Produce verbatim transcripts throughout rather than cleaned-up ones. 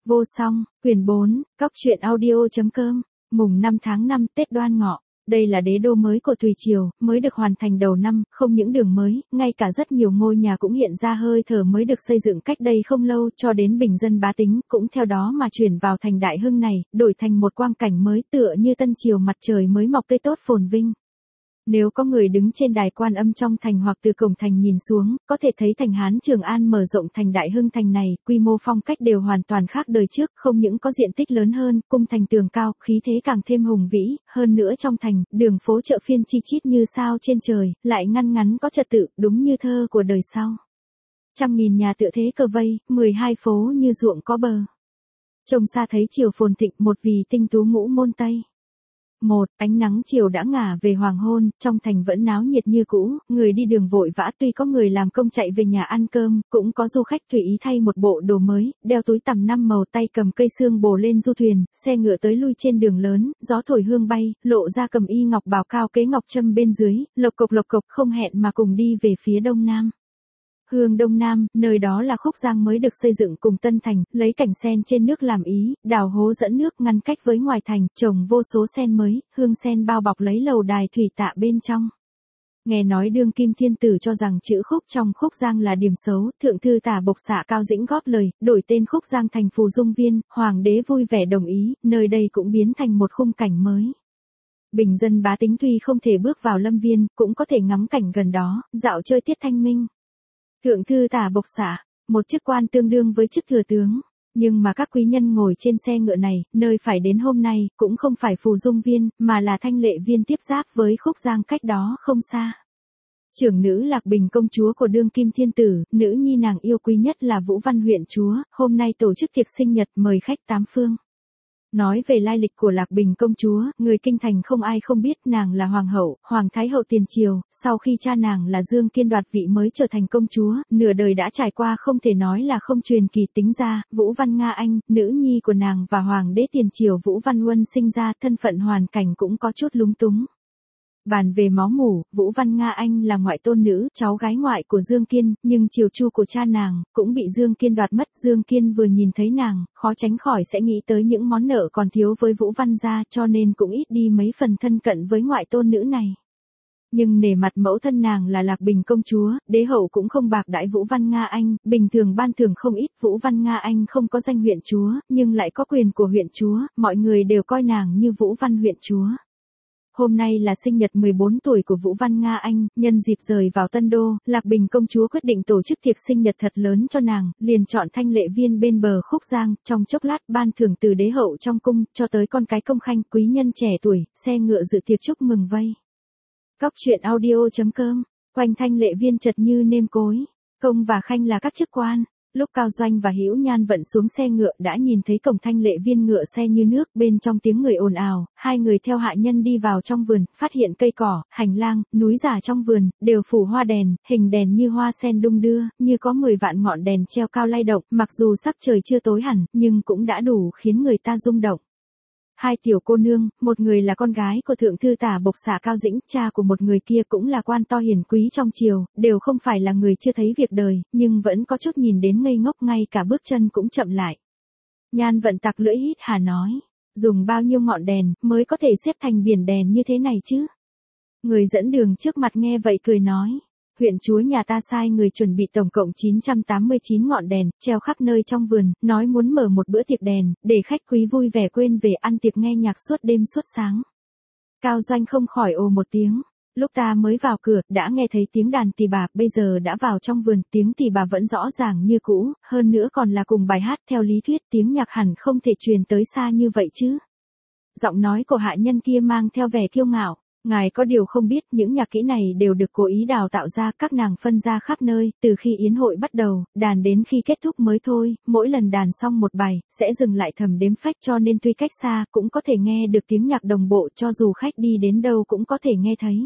Vô song, quyển bốn, cóc truyện audio.com, mùng năm tháng năm Tết Đoan Ngọ. Đây là đế đô mới của Tùy Triều, mới được hoàn thành đầu năm, không những đường mới, ngay cả rất nhiều ngôi nhà cũng hiện ra hơi thở mới được xây dựng cách đây không lâu, cho đến bình dân bá tính, cũng theo đó mà chuyển vào thành Đại Hưng này, đổi thành một quang cảnh mới tựa như tân triều mặt trời mới mọc tươi tốt phồn vinh. Nếu có người đứng trên đài Quan Âm trong thành hoặc từ cổng thành nhìn xuống, có thể thấy thành Hán Trường An mở rộng thành Đại Hưng thành này, quy mô phong cách đều hoàn toàn khác đời trước, không những có diện tích lớn hơn, cung thành tường cao, khí thế càng thêm hùng vĩ, hơn nữa trong thành, đường phố chợ phiên chi chít như sao trên trời, lại ngăn ngắn có trật tự, đúng như thơ của đời sau. Trăm nghìn nhà tựa thế cờ vây, mười hai phố như ruộng có bờ. Trông xa thấy chiều phồn thịnh, một vì tinh tú ngũ môn Tây. Một, ánh nắng chiều đã ngả về hoàng hôn, trong thành vẫn náo nhiệt như cũ, người đi đường vội vã, tuy có người làm công chạy về nhà ăn cơm, cũng có du khách tùy ý thay một bộ đồ mới, đeo túi tằm năm màu, tay cầm cây xương bồ lên du thuyền, xe ngựa tới lui trên đường lớn, gió thổi hương bay, lộ ra cầm y ngọc bào cao kế ngọc trâm bên dưới, lộc cộc lộc cộc không hẹn mà cùng đi về phía đông nam. Hương Đông Nam, nơi đó là Khúc Giang mới được xây dựng cùng Tân Thành, lấy cảnh sen trên nước làm ý, đào hố dẫn nước ngăn cách với ngoài thành, trồng vô số sen mới, hương sen bao bọc lấy lầu đài thủy tạ bên trong. Nghe nói đương kim thiên tử cho rằng chữ Khúc trong Khúc Giang là điểm xấu, thượng thư Tả Bộc Xạ Cao Dĩnh góp lời, đổi tên Khúc Giang thành Phù Dung Viên, hoàng đế vui vẻ đồng ý, nơi đây cũng biến thành một khung cảnh mới. Bình dân bá tính tuy không thể bước vào lâm viên, cũng có thể ngắm cảnh gần đó, dạo chơi tiết thanh minh. Thượng thư Tả Bộc Xạ, một chức quan tương đương với chức thừa tướng, nhưng mà các quý nhân ngồi trên xe ngựa này, nơi phải đến hôm nay, cũng không phải Phù Dung Viên, mà là Thanh Lệ Viên tiếp giáp với Khúc Giang cách đó không xa. Trưởng nữ Lạc Bình công chúa của đương kim thiên tử, nữ nhi nàng yêu quý nhất là Vũ Văn huyện chúa, hôm nay tổ chức tiệc sinh nhật mời khách tám phương. Nói về lai lịch của Lạc Bình công chúa, người kinh thành không ai không biết, nàng là hoàng hậu, hoàng thái hậu tiền triều, sau khi cha nàng là Dương Kiên đoạt vị mới trở thành công chúa, nửa đời đã trải qua không thể nói là không truyền kỳ, tính ra, Vũ Văn Nga Anh, nữ nhi của nàng và hoàng đế tiền triều Vũ Văn Uân sinh ra, thân phận hoàn cảnh cũng có chút lúng túng. Bàn về máu mủ, Vũ Văn Nga Anh là ngoại tôn nữ, cháu gái ngoại của Dương Kiên, nhưng triều chu của cha nàng, cũng bị Dương Kiên đoạt mất. Dương Kiên vừa nhìn thấy nàng, khó tránh khỏi sẽ nghĩ tới những món nợ còn thiếu với Vũ Văn gia, cho nên cũng ít đi mấy phần thân cận với ngoại tôn nữ này. Nhưng nể mặt mẫu thân nàng là Lạc Bình công chúa, đế hậu cũng không bạc đãi Vũ Văn Nga Anh, bình thường ban thưởng không ít. Vũ Văn Nga Anh không có danh huyện chúa, nhưng lại có quyền của huyện chúa, mọi người đều coi nàng như Vũ Văn huyện chúa. Hôm nay là sinh nhật mười bốn tuổi của Vũ Văn Nga Anh, nhân dịp rời vào Tân Đô, Lạc Bình công chúa quyết định tổ chức tiệc sinh nhật thật lớn cho nàng, liền chọn Thanh Lệ Viên bên bờ Khúc Giang, trong chốc lát ban thưởng từ đế hậu trong cung, cho tới con cái công khanh, quý nhân trẻ tuổi, xe ngựa dự tiệc chúc mừng vây. Cóc truyện audio.com, quanh Thanh Lệ Viên chật như nêm cối, công và khanh là các chức quan. Lúc Cao Doanh và Hữu Nhan vận xuống xe ngựa đã nhìn thấy cổng Thanh Lệ Viên ngựa xe như nước, bên trong tiếng người ồn ào, hai người theo hạ nhân đi vào trong vườn, phát hiện cây cỏ, hành lang, núi giả trong vườn, đều phủ hoa đèn, hình đèn như hoa sen đung đưa, như có mười vạn ngọn đèn treo cao lay động, mặc dù sắc trời chưa tối hẳn, nhưng cũng đã đủ khiến người ta rung động. Hai tiểu cô nương, một người là con gái của thượng thư Tả Bộc Xạ Cao Dĩnh, cha của một người kia cũng là quan to hiền quý trong triều, đều không phải là người chưa thấy việc đời, nhưng vẫn có chút nhìn đến ngây ngốc, ngay cả bước chân cũng chậm lại. Nhan Vận tặc lưỡi hít hà nói, dùng bao nhiêu ngọn đèn mới có thể xếp thành biển đèn như thế này chứ? Người dẫn đường trước mặt nghe vậy cười nói, huyện chúa nhà ta sai người chuẩn bị tổng cộng chín trăm tám mươi chín ngọn đèn, treo khắp nơi trong vườn, nói muốn mở một bữa tiệc đèn, để khách quý vui vẻ quên về ăn tiệc nghe nhạc suốt đêm suốt sáng. Cao Doanh không khỏi ồ một tiếng, lúc ta mới vào cửa, đã nghe thấy tiếng đàn tỳ bà, bây giờ đã vào trong vườn, tiếng tỳ bà vẫn rõ ràng như cũ, hơn nữa còn là cùng bài hát, theo lý thuyết tiếng nhạc hẳn không thể truyền tới xa như vậy chứ. Giọng nói của hạ nhân kia mang theo vẻ kiêu ngạo. Ngài có điều không biết, những nhạc kỹ này đều được cố ý đào tạo ra, các nàng phân ra khắp nơi, từ khi yến hội bắt đầu, đàn đến khi kết thúc mới thôi, mỗi lần đàn xong một bài, sẽ dừng lại thầm đếm phách, cho nên tuy cách xa, cũng có thể nghe được tiếng nhạc đồng bộ, cho dù khách đi đến đâu cũng có thể nghe thấy.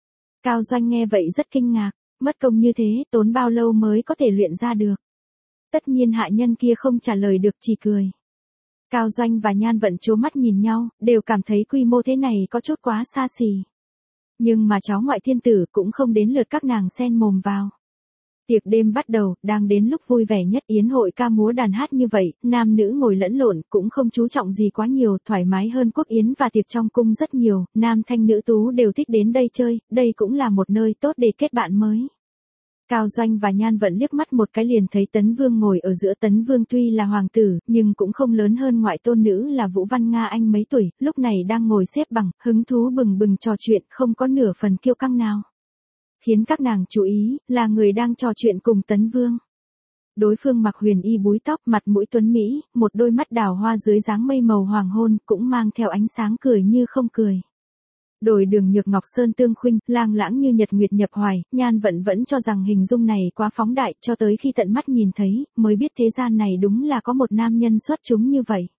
Cao Doanh nghe vậy rất kinh ngạc, mất công như thế, tốn bao lâu mới có thể luyện ra được. Tất nhiên hạ nhân kia không trả lời được, chỉ cười. Cao Doanh và Nhan Vận trố mắt nhìn nhau, đều cảm thấy quy mô thế này có chút quá xa xỉ. Nhưng mà cháu ngoại thiên tử cũng không đến lượt các nàng xen mồm vào. Tiệc đêm bắt đầu, đang đến lúc vui vẻ nhất, yến hội ca múa đàn hát như vậy, nam nữ ngồi lẫn lộn, cũng không chú trọng gì quá nhiều, thoải mái hơn quốc yến và tiệc trong cung rất nhiều, nam thanh nữ tú đều thích đến đây chơi, đây cũng là một nơi tốt để kết bạn mới. Cao Doanh và Nhan Vận liếc mắt một cái liền thấy Tấn Vương ngồi ở giữa. Tấn Vương tuy là hoàng tử, nhưng cũng không lớn hơn ngoại tôn nữ là Vũ Văn Nga Anh mấy tuổi, lúc này đang ngồi xếp bằng, hứng thú bừng bừng trò chuyện, không có nửa phần kiêu căng nào. Khiến các nàng chú ý, là người đang trò chuyện cùng Tấn Vương. Đối phương mặc huyền y búi tóc, mặt mũi tuấn mỹ, một đôi mắt đào hoa dưới dáng mây màu hoàng hôn, cũng mang theo ánh sáng cười như không cười. Đồi đường nhược ngọc sơn tương khuynh, lang lãng như nhật nguyệt nhập hoài, Nhan Vận vẫn cho rằng hình dung này quá phóng đại, cho tới khi tận mắt nhìn thấy, mới biết thế gian này đúng là có một nam nhân xuất chúng như vậy.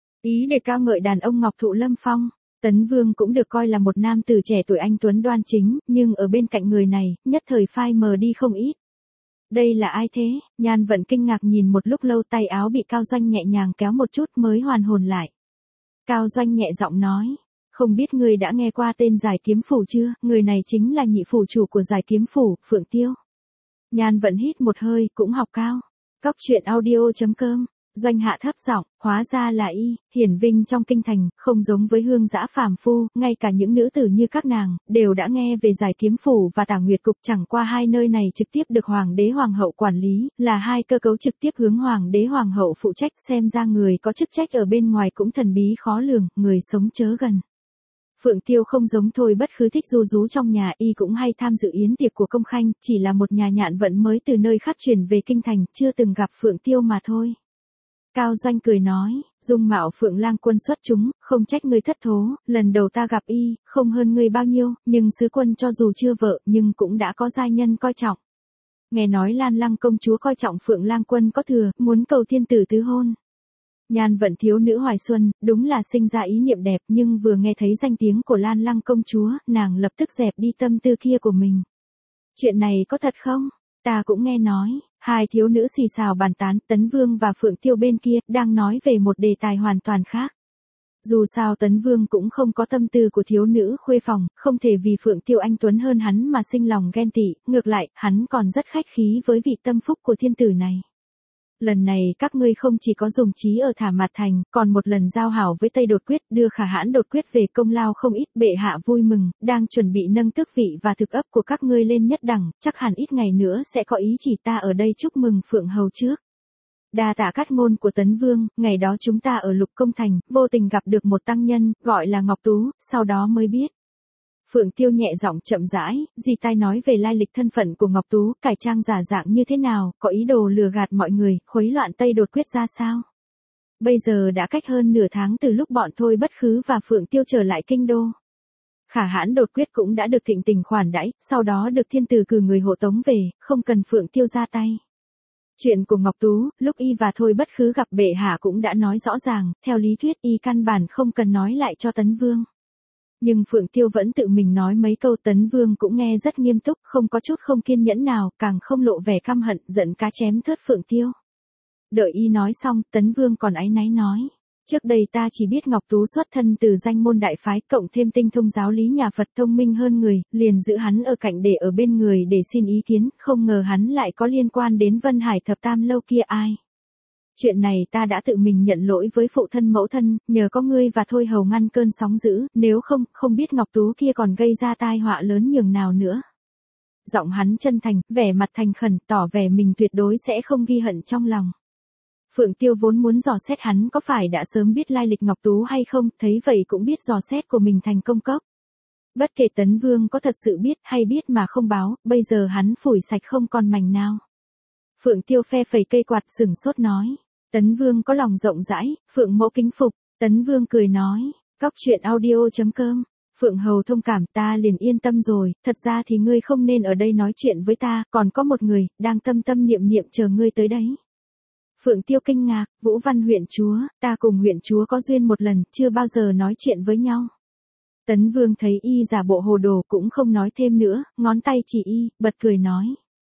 Ý để ca ngợi đàn ông ngọc thụ lâm phong. Tấn Vương cũng được coi là một nam tử trẻ tuổi anh tuấn đoan chính, nhưng ở bên cạnh người này, nhất thời phai mờ đi không ít. Đây là ai thế? Nhan Vận kinh ngạc nhìn một lúc lâu, tay áo bị Cao Doanh nhẹ nhàng kéo một chút mới hoàn hồn lại. Cao Doanh nhẹ giọng nói, không biết người đã nghe qua tên Giải Kiếm Phủ chưa, người này chính là nhị phủ chủ của Giải Kiếm Phủ, Phượng Tiêu. Nhan Vận hít một hơi, cũng học cao. Cóc truyện audio chấm com. Doanh hạ thấp giọng, hóa ra là y, hiển vinh trong kinh thành, không giống với hương dã phàm phu, ngay cả những nữ tử như các nàng, đều đã nghe về Giải Kiếm Phủ và Tả Nguyệt Cục, chẳng qua hai nơi này trực tiếp được Hoàng đế Hoàng hậu quản lý, là hai cơ cấu trực tiếp hướng Hoàng đế Hoàng hậu phụ trách, xem ra người có chức trách ở bên ngoài cũng thần bí khó lường, người sống chớ gần. Phượng Tiêu không giống Thôi Bất Khứ thích ru rú trong nhà, y cũng hay tham dự yến tiệc của công khanh, chỉ là một nhà nhạn vận mới từ nơi khác chuyển về kinh thành, chưa từng gặp Phượng Tiêu mà thôi. Cao Doanh cười nói, dung mạo Phượng Lang Quân xuất chúng, không trách ngươi thất thố, lần đầu ta gặp y, không hơn ngươi bao nhiêu, nhưng sứ quân cho dù chưa vợ, nhưng cũng đã có giai nhân coi trọng. Nghe nói Lan Lăng công chúa coi trọng Phượng Lang Quân có thừa, muốn cầu thiên tử tứ hôn. Nhan Vận thiếu nữ hoài xuân, đúng là sinh ra ý niệm đẹp, nhưng vừa nghe thấy danh tiếng của Lan Lăng công chúa, nàng lập tức dẹp đi tâm tư kia của mình. Chuyện này có thật không? Ta cũng nghe nói. Hai thiếu nữ xì xào bàn tán, Tấn Vương và Phượng Tiêu bên kia, đang nói về một đề tài hoàn toàn khác. Dù sao Tấn Vương cũng không có tâm tư của thiếu nữ khuê phòng, không thể vì Phượng Tiêu anh tuấn hơn hắn mà sinh lòng ghen tị, ngược lại, hắn còn rất khách khí với vị tâm phúc của thiên tử này. Lần này các ngươi không chỉ có dùng trí ở Thả Mạt Thành, còn một lần giao hảo với Tây Đột Quyết, đưa Khả Hãn Đột Quyết về, công lao không ít, bệ hạ vui mừng, đang chuẩn bị nâng tước vị và thực ấp của các ngươi lên nhất đẳng, chắc hẳn ít ngày nữa sẽ có ý chỉ ta ở đây chúc mừng Phượng hầu trước. Đa tạ cát ngôn của Tấn Vương, ngày đó chúng ta ở Lục Công Thành, vô tình gặp được một tăng nhân, gọi là Ngọc Tú, sau đó mới biết. Phượng Tiêu nhẹ giọng chậm rãi, dì tai nói về lai lịch thân phận của Ngọc Tú, cải trang giả dạng như thế nào, có ý đồ lừa gạt mọi người, khuấy loạn Tây Đột Quyết ra sao. Bây giờ đã cách hơn nửa tháng từ lúc bọn Thôi Bất Khứ và Phượng Tiêu trở lại kinh đô. Khả Hãn Đột Quyết cũng đã được thịnh tình khoản đãi, sau đó được thiên tử cử người hộ tống về, không cần Phượng Tiêu ra tay. Chuyện của Ngọc Tú, lúc y và Thôi Bất Khứ gặp bệ hạ cũng đã nói rõ ràng, theo lý thuyết y căn bản không cần nói lại cho Tấn Vương. Nhưng Phượng Tiêu vẫn tự mình nói mấy câu, Tấn Vương cũng nghe rất nghiêm túc, không có chút không kiên nhẫn nào, càng không lộ vẻ căm hận, giận cá chém thớt Phượng Tiêu. Đợi y nói xong, Tấn Vương còn áy náy nói. Trước đây ta chỉ biết Ngọc Tú xuất thân từ danh môn đại phái, cộng thêm tinh thông giáo lý nhà Phật, thông minh hơn người, liền giữ hắn ở cạnh để ở bên người để xin ý kiến, không ngờ hắn lại có liên quan đến Vân Hải Thập Tam Lâu kia ai. Chuyện này ta đã tự mình nhận lỗi với phụ thân mẫu thân, nhờ có ngươi và Thôi hầu ngăn cơn sóng dữ, nếu không, không biết Ngọc Tú kia còn gây ra tai họa lớn nhường nào nữa. Giọng hắn chân thành, vẻ mặt thành khẩn, tỏ vẻ mình tuyệt đối sẽ không ghi hận trong lòng. Phượng Tiêu vốn muốn dò xét hắn có phải đã sớm biết lai lịch Ngọc Tú hay không, thấy vậy cũng biết dò xét của mình thành công cốc. Bất kể Tấn Vương có thật sự biết hay biết mà không báo, bây giờ hắn phủi sạch không còn mảnh nào. Phượng Tiêu phe phẩy cây quạt sửng sốt nói. Tấn Vương có lòng rộng rãi, Phượng mẫu kính phục. Tấn Vương cười nói, cóc truyện audio chấm com. Phượng hầu thông cảm, ta liền yên tâm rồi, thật ra thì ngươi không nên ở đây nói chuyện với ta, còn có một người, đang tâm tâm niệm niệm chờ ngươi tới đấy. Phượng Tiêu kinh ngạc, Vũ Văn huyện chúa, ta cùng huyện chúa có duyên một lần, chưa bao giờ nói chuyện với nhau. Tấn Vương thấy y giả bộ hồ đồ cũng không nói thêm nữa, ngón tay chỉ y, bật cười nói.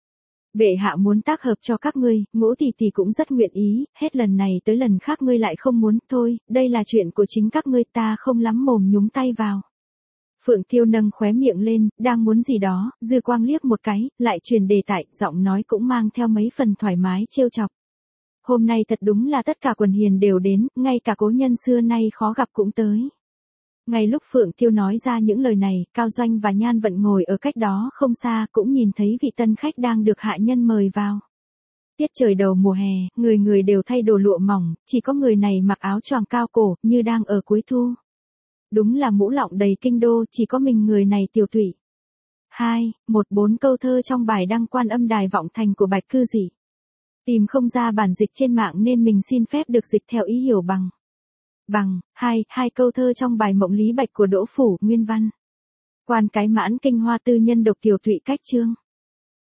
Bệ hạ muốn tác hợp cho các ngươi, Ngũ tỷ tỷ cũng rất nguyện ý, hết lần này tới lần khác ngươi lại không muốn, thôi, đây là chuyện của chính các ngươi, ta không lắm mồm nhúng tay vào. Phượng Tiêu nâng khóe miệng lên, đang muốn gì đó, dư quang liếc một cái, lại truyền đề tài, giọng nói cũng mang theo mấy phần thoải mái trêu chọc. Hôm nay thật đúng là tất cả quần hiền đều đến, ngay cả cố nhân xưa nay khó gặp cũng tới. Ngay lúc Phượng Tiêu nói ra những lời này, Cao Doanh và Nhan Vận ngồi ở cách đó không xa, cũng nhìn thấy vị tân khách đang được hạ nhân mời vào. Tiết trời đầu mùa hè, người người đều thay đồ lụa mỏng, chỉ có người này mặc áo choàng cao cổ, như đang ở cuối thu. Đúng là mũ lọng đầy kinh đô, chỉ có mình người này tiểu thủy. Hai, một bốn câu thơ trong bài đăng Quan Âm Đài Vọng Thành của Bạch Cư Dị. Tìm không ra bản dịch trên mạng nên mình xin phép được dịch theo ý hiểu bằng. Bằng, hai, hai câu thơ trong bài Mộng Lý Bạch của Đỗ Phủ, nguyên văn. Quan cái mãn kinh hoa tư nhân độc tiểu thụy cách chương.